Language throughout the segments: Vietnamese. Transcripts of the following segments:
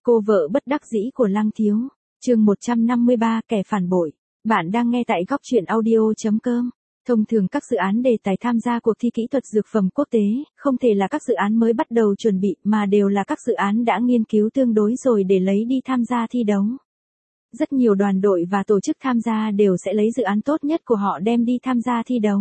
Cô vợ bất đắc dĩ của Lăng Thiếu. Chương 153, kẻ phản bội. Bạn đang nghe tại góc truyện audio.com. Thông thường các dự án đề tài tham gia cuộc thi kỹ thuật dược phẩm quốc tế, không thể là các dự án mới bắt đầu chuẩn bị mà đều là các dự án đã nghiên cứu tương đối rồi để lấy đi tham gia thi đấu. Rất nhiều đoàn đội và tổ chức tham gia đều sẽ lấy dự án tốt nhất của họ đem đi tham gia thi đấu.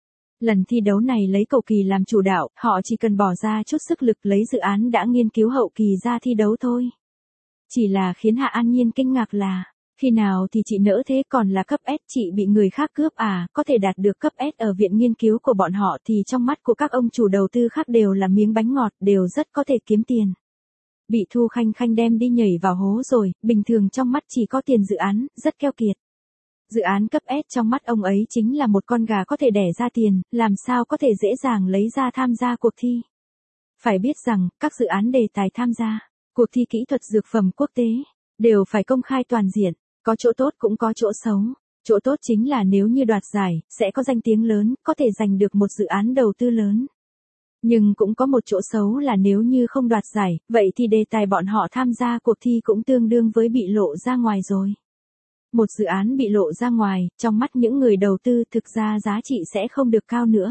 Lần thi đấu này lấy cầu kỳ làm chủ đạo, họ chỉ cần bỏ ra chút sức lực lấy dự án đã nghiên cứu hậu kỳ ra thi đấu thôi. Chỉ là khiến Hạ An Nhiên kinh ngạc là, khi nào thì chị nỡ thế còn là cấp S chị bị người khác cướp à, có thể đạt được cấp S ở viện nghiên cứu của bọn họ thì trong mắt của các ông chủ đầu tư khác đều là miếng bánh ngọt, đều rất có thể kiếm tiền. Bị Thu Khanh Khanh đem đi nhảy vào hố rồi, bình thường trong mắt chỉ có tiền dự án, rất keo kiệt. Dự án cấp S trong mắt ông ấy chính là một con gà có thể đẻ ra tiền, làm sao có thể dễ dàng lấy ra tham gia cuộc thi. Phải biết rằng, các dự án đề tài tham gia cuộc thi kỹ thuật dược phẩm quốc tế đều phải công khai toàn diện, có chỗ tốt cũng có chỗ xấu. Chỗ tốt chính là nếu như đoạt giải, sẽ có danh tiếng lớn, có thể giành được một dự án đầu tư lớn. Nhưng cũng có một chỗ xấu là nếu như không đoạt giải, vậy thì đề tài bọn họ tham gia cuộc thi cũng tương đương với bị lộ ra ngoài rồi. Một dự án bị lộ ra ngoài, trong mắt những người đầu tư thực ra giá trị sẽ không được cao nữa.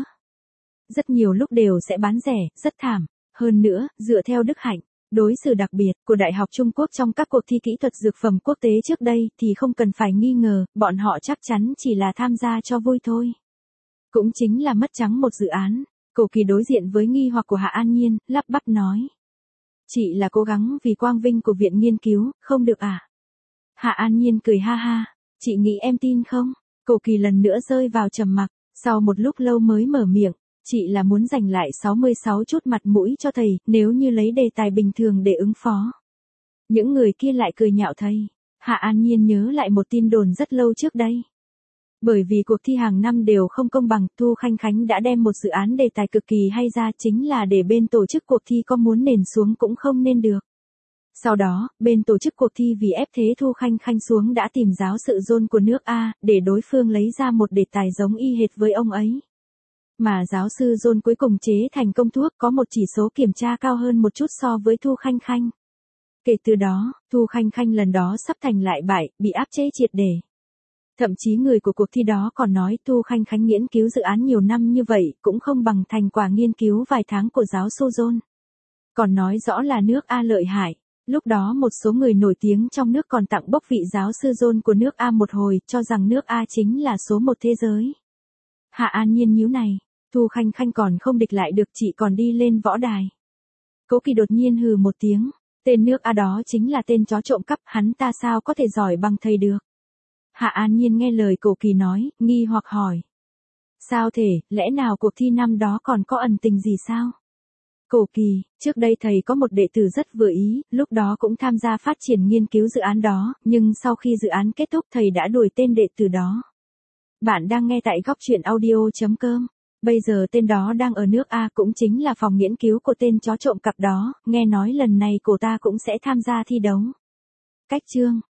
Rất nhiều lúc đều sẽ bán rẻ, rất thảm. Hơn nữa, dựa theo đức hạnh, đối xử đặc biệt của Đại học Trung Quốc trong các cuộc thi kỹ thuật dược phẩm quốc tế trước đây thì không cần phải nghi ngờ, bọn họ chắc chắn chỉ là tham gia cho vui thôi. Cũng chính là mất trắng một dự án. Cổ Kỳ đối diện với nghi hoặc của Hạ An Nhiên, lắp bắp nói. Chị là cố gắng vì quang vinh của viện nghiên cứu, không được à? Hạ An Nhiên cười ha ha, chị nghĩ em tin không? Cổ Kỳ lần nữa rơi vào trầm mặc, sau một lúc lâu mới mở miệng, chị là muốn giành lại 66 chút mặt mũi cho thầy, nếu như lấy đề tài bình thường để ứng phó. Những người kia lại cười nhạo thầy. Hạ An Nhiên nhớ lại một tin đồn rất lâu trước đây. Bởi vì cuộc thi hàng năm đều không công bằng, Thu Khanh Khánh đã đem một dự án đề tài cực kỳ hay ra, chính là để bên tổ chức cuộc thi có muốn nền xuống cũng không nên được. Sau đó, bên tổ chức cuộc thi vì ép thế Thu Khanh Khanh xuống đã tìm giáo sự John của nước A, để đối phương lấy ra một đề tài giống y hệt với ông ấy. Mà giáo sư John cuối cùng chế thành công thuốc có một chỉ số kiểm tra cao hơn một chút so với Thu Khanh Khanh. Kể từ đó, Thu Khanh Khanh lần đó sắp thành lại bại, bị áp chế triệt để. Thậm chí người của cuộc thi đó còn nói Thu Khanh Khanh nghiên cứu dự án nhiều năm như vậy cũng không bằng thành quả nghiên cứu vài tháng của giáo sư John. Còn nói rõ là nước A lợi hại. Lúc đó một số người nổi tiếng trong nước còn tặng bốc vị giáo sư John của nước A một hồi, cho rằng nước A chính là số một thế giới. Hạ An Nhiên nhíu này, Thu Khanh Khanh còn không địch lại được chị còn đi lên võ đài. Cố Kỳ đột nhiên hừ một tiếng, tên nước A đó chính là tên chó trộm cắp, hắn ta sao có thể giỏi bằng thầy được. Hạ An Nhiên nghe lời Cổ Kỳ nói, nghi hoặc hỏi. Sao thể, lẽ nào cuộc thi năm đó còn có ẩn tình gì sao? Cổ Kỳ, trước đây thầy có một đệ tử rất vừa ý, lúc đó cũng tham gia phát triển nghiên cứu dự án đó, nhưng sau khi dự án kết thúc thầy đã đuổi tên đệ tử đó. Bạn đang nghe tại góc truyện audio.com. Bây giờ tên đó đang ở nước A cũng chính là phòng nghiên cứu của tên chó trộm cặp đó, nghe nói lần này cô ta cũng sẽ tham gia thi đấu. Cách chương.